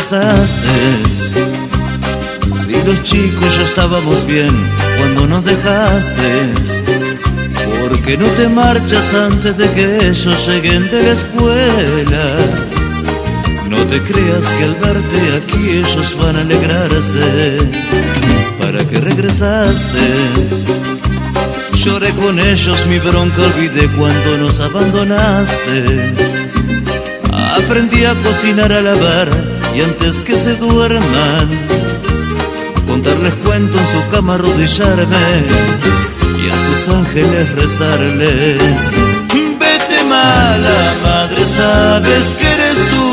regresaste. Si los chicos ya estábamos bien cuando nos dejaste, ¿por qué no te marchas antes de que ellos lleguen de la escuela? No te creas que al verte aquí ellos van a alegrarse. ¿Para qué regresaste? Lloré con ellos, mi bronca olvidé cuando nos abandonaste. Aprendí a cocinar, a lavar y antes que se duerman contarles cuento en su cama, arrodillarme y a sus ángeles rezarles. Vete mala madre, sabes que eres tú,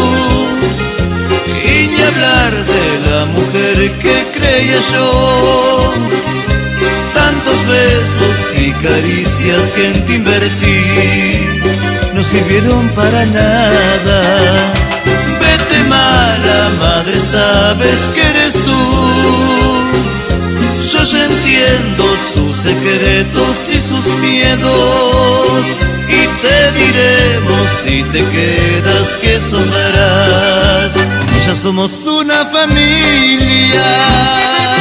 y ni hablar de la mujer que creía yo. Tantos besos y caricias que en ti invertí no sirvieron para nada. Vete mala madre, sabes que eres tú. Yo ya entiendo sus secretos y sus miedos, y te diremos si te quedas que sobrarás. Ya somos una familia.